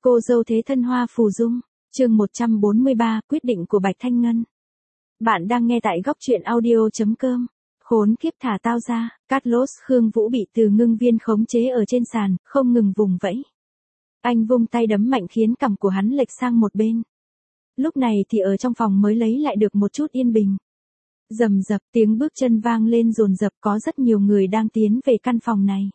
Cô dâu thế thân Hoa Phù Dung, chương 143, quyết định của Bạch Thanh Ngân. Bạn đang nghe tại góc truyện audio.com. Khốn kiếp thả tao ra, Carlos Khương Vũ bị Từ Ngưng Viên khống chế ở trên sàn, không ngừng vùng vẫy. Anh vung tay đấm mạnh khiến cằm của hắn lệch sang một bên. Lúc này thì ở trong phòng mới lấy lại được một chút yên bình. Rầm rập tiếng bước chân vang lên dồn dập, có rất nhiều người đang tiến về căn phòng này.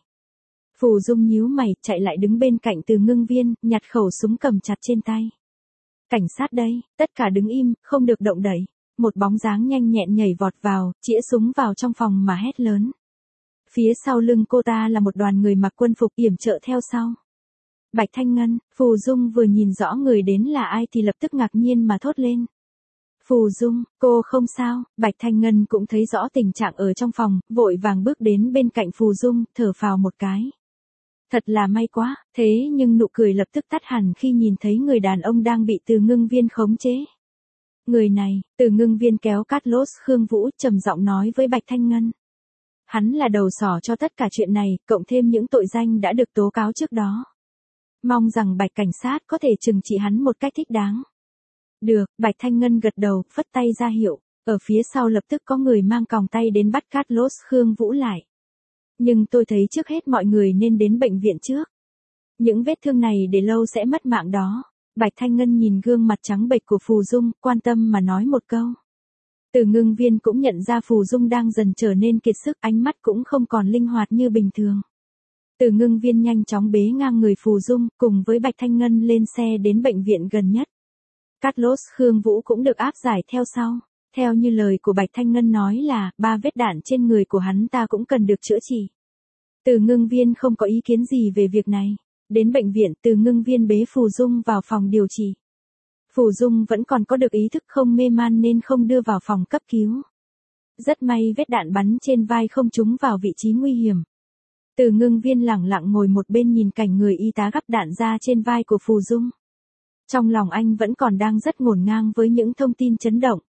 Phù Dung nhíu mày, chạy lại đứng bên cạnh Từ Ngưng Viên, nhặt khẩu súng cầm chặt trên tay. Cảnh sát đây, tất cả đứng im, không được động đậy. Một bóng dáng nhanh nhẹn nhảy vọt vào, chĩa súng vào trong phòng mà hét lớn. Phía sau lưng cô ta là một đoàn người mặc quân phục yểm trợ theo sau. Bạch Thanh Ngân. Phù Dung vừa nhìn rõ người đến là ai thì lập tức ngạc nhiên mà thốt lên. Phù Dung, cô không sao. Bạch Thanh Ngân cũng thấy rõ tình trạng ở trong phòng, vội vàng bước đến bên cạnh Phù Dung, thở phào một cái. Thật là may quá, thế nhưng nụ cười lập tức tắt hẳn khi nhìn thấy người đàn ông đang bị Từ Ngưng Viên khống chế. Người này, Từ Ngưng Viên kéo Carlos Khương Vũ trầm giọng nói với Bạch Thanh Ngân. Hắn là đầu sỏ cho tất cả chuyện này, cộng thêm những tội danh đã được tố cáo trước đó. Mong rằng Bạch cảnh sát có thể trừng trị hắn một cách thích đáng. Được, Bạch Thanh Ngân gật đầu, phất tay ra hiệu. Ở phía sau lập tức có người mang còng tay đến bắt Carlos Khương Vũ lại. Nhưng tôi thấy trước hết mọi người nên đến bệnh viện trước. Những vết thương này để lâu sẽ mất mạng đó. Bạch Thanh Ngân nhìn gương mặt trắng bệch của Phù Dung, quan tâm mà nói một câu. Từ Ngưng Viên cũng nhận ra Phù Dung đang dần trở nên kiệt sức, ánh mắt cũng không còn linh hoạt như bình thường. Từ Ngưng Viên nhanh chóng bế ngang người Phù Dung, cùng với Bạch Thanh Ngân lên xe đến bệnh viện gần nhất. Carlos Khương Vũ cũng được áp giải theo sau. Theo như lời của Bạch Thanh Ngân nói là, 3 vết đạn trên người của hắn ta cũng cần được chữa trị. Từ Ngưng Viên không có ý kiến gì về việc này. Đến bệnh viện, Từ Ngưng Viên bế Phù Dung vào phòng điều trị. Phù Dung vẫn còn có được ý thức, không mê man nên không đưa vào phòng cấp cứu. Rất may vết đạn bắn trên vai không trúng vào vị trí nguy hiểm. Từ Ngưng Viên lẳng lặng ngồi một bên nhìn cảnh người y tá gắp đạn ra trên vai của Phù Dung. Trong lòng anh vẫn còn đang rất ngổn ngang với những thông tin chấn động.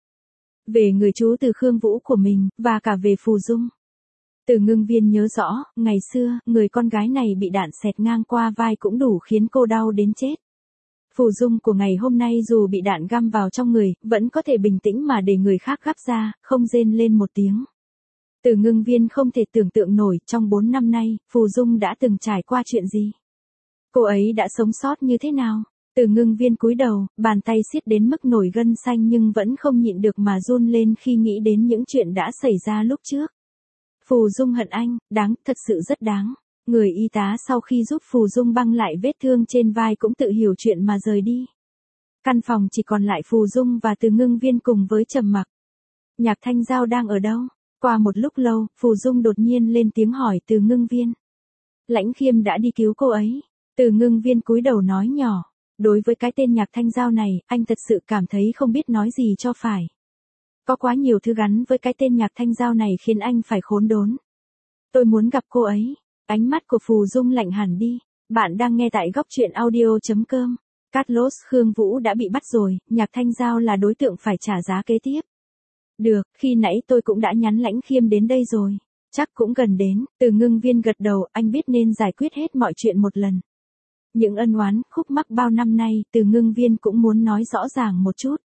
Về người chú Từ Khương Vũ của mình, và cả về Phù Dung. Từ Ngưng Viên nhớ rõ, ngày xưa, người con gái này bị đạn xẹt ngang qua vai cũng đủ khiến cô đau đến chết. Phù Dung của ngày hôm nay dù bị đạn găm vào trong người, vẫn có thể bình tĩnh mà để người khác gắp ra, không rên lên một tiếng. Từ Ngưng Viên không thể tưởng tượng nổi trong 4 năm nay, Phù Dung đã từng trải qua chuyện gì. Cô ấy đã sống sót như thế nào? Từ Ngưng Viên cúi đầu, bàn tay siết đến mức nổi gân xanh nhưng vẫn không nhịn được mà run lên khi nghĩ đến những chuyện đã xảy ra lúc trước. Phù Dung hận anh, đáng, thật sự rất đáng. Người y tá sau khi giúp Phù Dung băng lại vết thương trên vai cũng tự hiểu chuyện mà rời đi. Căn phòng chỉ còn lại Phù Dung và Từ Ngưng Viên cùng với Trầm Mặc. Nhạc Thanh Giao đang ở đâu? Qua một lúc lâu, Phù Dung đột nhiên lên tiếng hỏi Từ Ngưng Viên. Lãnh Khiêm đã đi cứu cô ấy. Từ Ngưng Viên cúi đầu nói nhỏ. Đối với cái tên Nhạc Thanh Giao này, anh thật sự cảm thấy không biết nói gì cho phải. Có quá nhiều thứ gắn với cái tên Nhạc Thanh Giao này khiến anh phải khốn đốn. Tôi muốn gặp cô ấy. Ánh mắt của Phù Dung lạnh hẳn đi. Bạn đang nghe tại góc truyện audio.com. Carlos Khương Vũ đã bị bắt rồi, Nhạc Thanh Giao là đối tượng phải trả giá kế tiếp. Được, khi nãy tôi cũng đã nhắn Lãnh Khiêm đến đây rồi. Chắc cũng gần đến. Từ Ngưng Viên gật đầu, anh biết nên giải quyết hết mọi chuyện một lần. Những ân oán, khúc mắc bao năm nay, Từ Ngưng Viên cũng muốn nói rõ ràng một chút.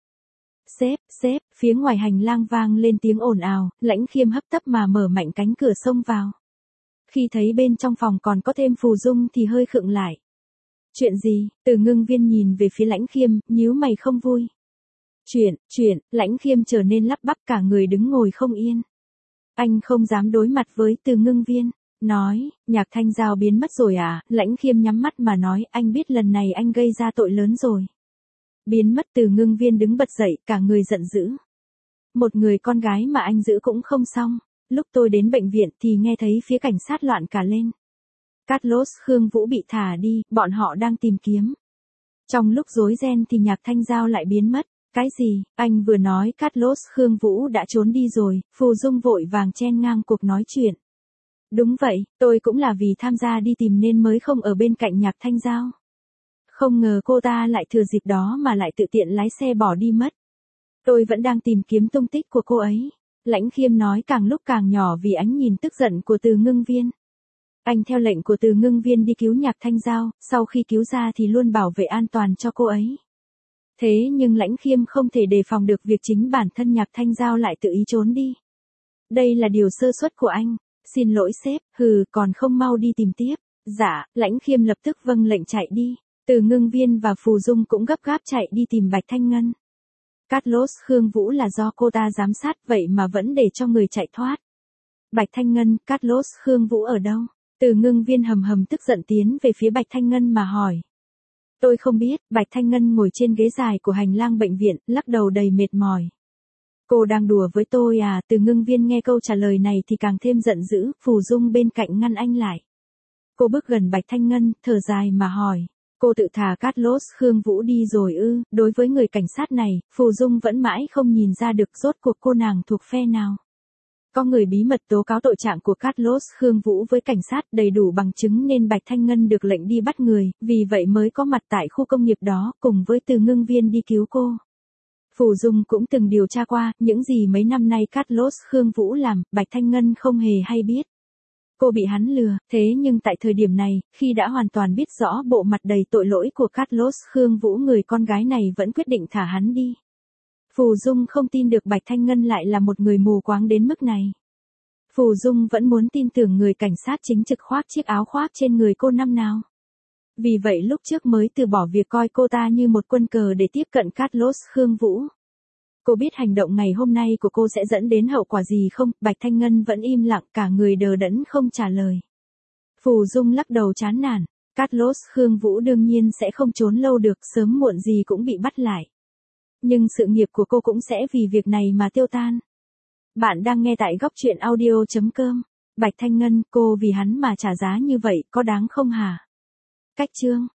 Sếp, phía ngoài hành lang vang lên tiếng ồn ào, Lãnh Khiêm hấp tấp mà mở mạnh cánh cửa xông vào. Khi thấy bên trong phòng còn có thêm Phù Dung thì hơi khựng lại. Chuyện gì? Từ Ngưng Viên nhìn về phía Lãnh Khiêm, nhíu mày không vui. Chuyện, Lãnh Khiêm trở nên lắp bắp cả người đứng ngồi không yên. Anh không dám đối mặt với Từ Ngưng Viên. Nói, Nhạc Thanh Giao biến mất rồi à? Lãnh Khiêm nhắm mắt mà nói, anh biết lần này anh gây ra tội lớn rồi. Biến mất? Từ Ngưng Viên đứng bật dậy, cả người giận dữ. Một người con gái mà anh giữ cũng không xong. Lúc tôi đến bệnh viện thì nghe thấy phía cảnh sát loạn cả lên. Carlos Khương Vũ bị thả đi, bọn họ đang tìm kiếm. Trong lúc rối ren thì Nhạc Thanh Giao lại biến mất. Cái gì? Anh vừa nói Carlos Khương Vũ đã trốn đi rồi. Phù Dung vội vàng chen ngang cuộc nói chuyện. Đúng vậy, tôi cũng là vì tham gia đi tìm nên mới không ở bên cạnh Nhạc Thanh Giao. Không ngờ cô ta lại thừa dịp đó mà lại tự tiện lái xe bỏ đi mất. Tôi vẫn đang tìm kiếm tung tích của cô ấy. Lãnh Khiêm nói càng lúc càng nhỏ vì ánh nhìn tức giận của Từ Ngưng Viên. Anh theo lệnh của Từ Ngưng Viên đi cứu Nhạc Thanh Giao, sau khi cứu ra thì luôn bảo vệ an toàn cho cô ấy. Thế nhưng Lãnh Khiêm không thể đề phòng được việc chính bản thân Nhạc Thanh Giao lại tự ý trốn đi. Đây là điều sơ suất của anh. Xin lỗi sếp, còn không mau đi tìm tiếp. Dạ, Lãnh Khiêm lập tức vâng lệnh chạy đi. Từ Ngưng Viên và Phù Dung cũng gấp gáp chạy đi tìm Bạch Thanh Ngân. Carlos Khương Vũ là do cô ta giám sát vậy mà vẫn để cho người chạy thoát. Bạch Thanh Ngân, Carlos Khương Vũ ở đâu? Từ Ngưng Viên hầm hầm tức giận tiến về phía Bạch Thanh Ngân mà hỏi. Tôi không biết, Bạch Thanh Ngân ngồi trên ghế dài của hành lang bệnh viện, lắc đầu đầy mệt mỏi. Cô đang đùa với tôi à? Từ Ngưng Viên nghe câu trả lời này thì càng thêm giận dữ, Phù Dung bên cạnh ngăn anh lại. Cô bước gần Bạch Thanh Ngân, thở dài mà hỏi. Cô tự thả Carlos Khương Vũ đi rồi ư? Đối với người cảnh sát này, Phù Dung vẫn mãi không nhìn ra được rốt cuộc cô nàng thuộc phe nào. Có người bí mật tố cáo tội trạng của Carlos Khương Vũ với cảnh sát đầy đủ bằng chứng nên Bạch Thanh Ngân được lệnh đi bắt người, vì vậy mới có mặt tại khu công nghiệp đó cùng với Từ Ngưng Viên đi cứu cô. Phù Dung cũng từng điều tra qua, những gì mấy năm nay Carlos Khương Vũ làm, Bạch Thanh Ngân không hề hay biết. Cô bị hắn lừa, thế nhưng tại thời điểm này, khi đã hoàn toàn biết rõ bộ mặt đầy tội lỗi của Carlos Khương Vũ, người con gái này vẫn quyết định thả hắn đi. Phù Dung không tin được Bạch Thanh Ngân lại là một người mù quáng đến mức này. Phù Dung vẫn muốn tin tưởng người cảnh sát chính trực khoác chiếc áo khoác trên người cô năm nào. Vì vậy lúc trước mới từ bỏ việc coi cô ta như một quân cờ để tiếp cận Carlos Khương Vũ. Cô biết hành động ngày hôm nay của cô sẽ dẫn đến hậu quả gì không? Bạch Thanh Ngân vẫn im lặng, cả người đờ đẫn không trả lời. Phù Dung lắc đầu chán nản. Carlos Khương Vũ đương nhiên sẽ không trốn lâu được, sớm muộn gì cũng bị bắt lại. Nhưng sự nghiệp của cô cũng sẽ vì việc này mà tiêu tan. Bạn đang nghe tại góc truyện audio.com. Bạch Thanh Ngân, cô vì hắn mà trả giá như vậy, có đáng không hả? Cách chương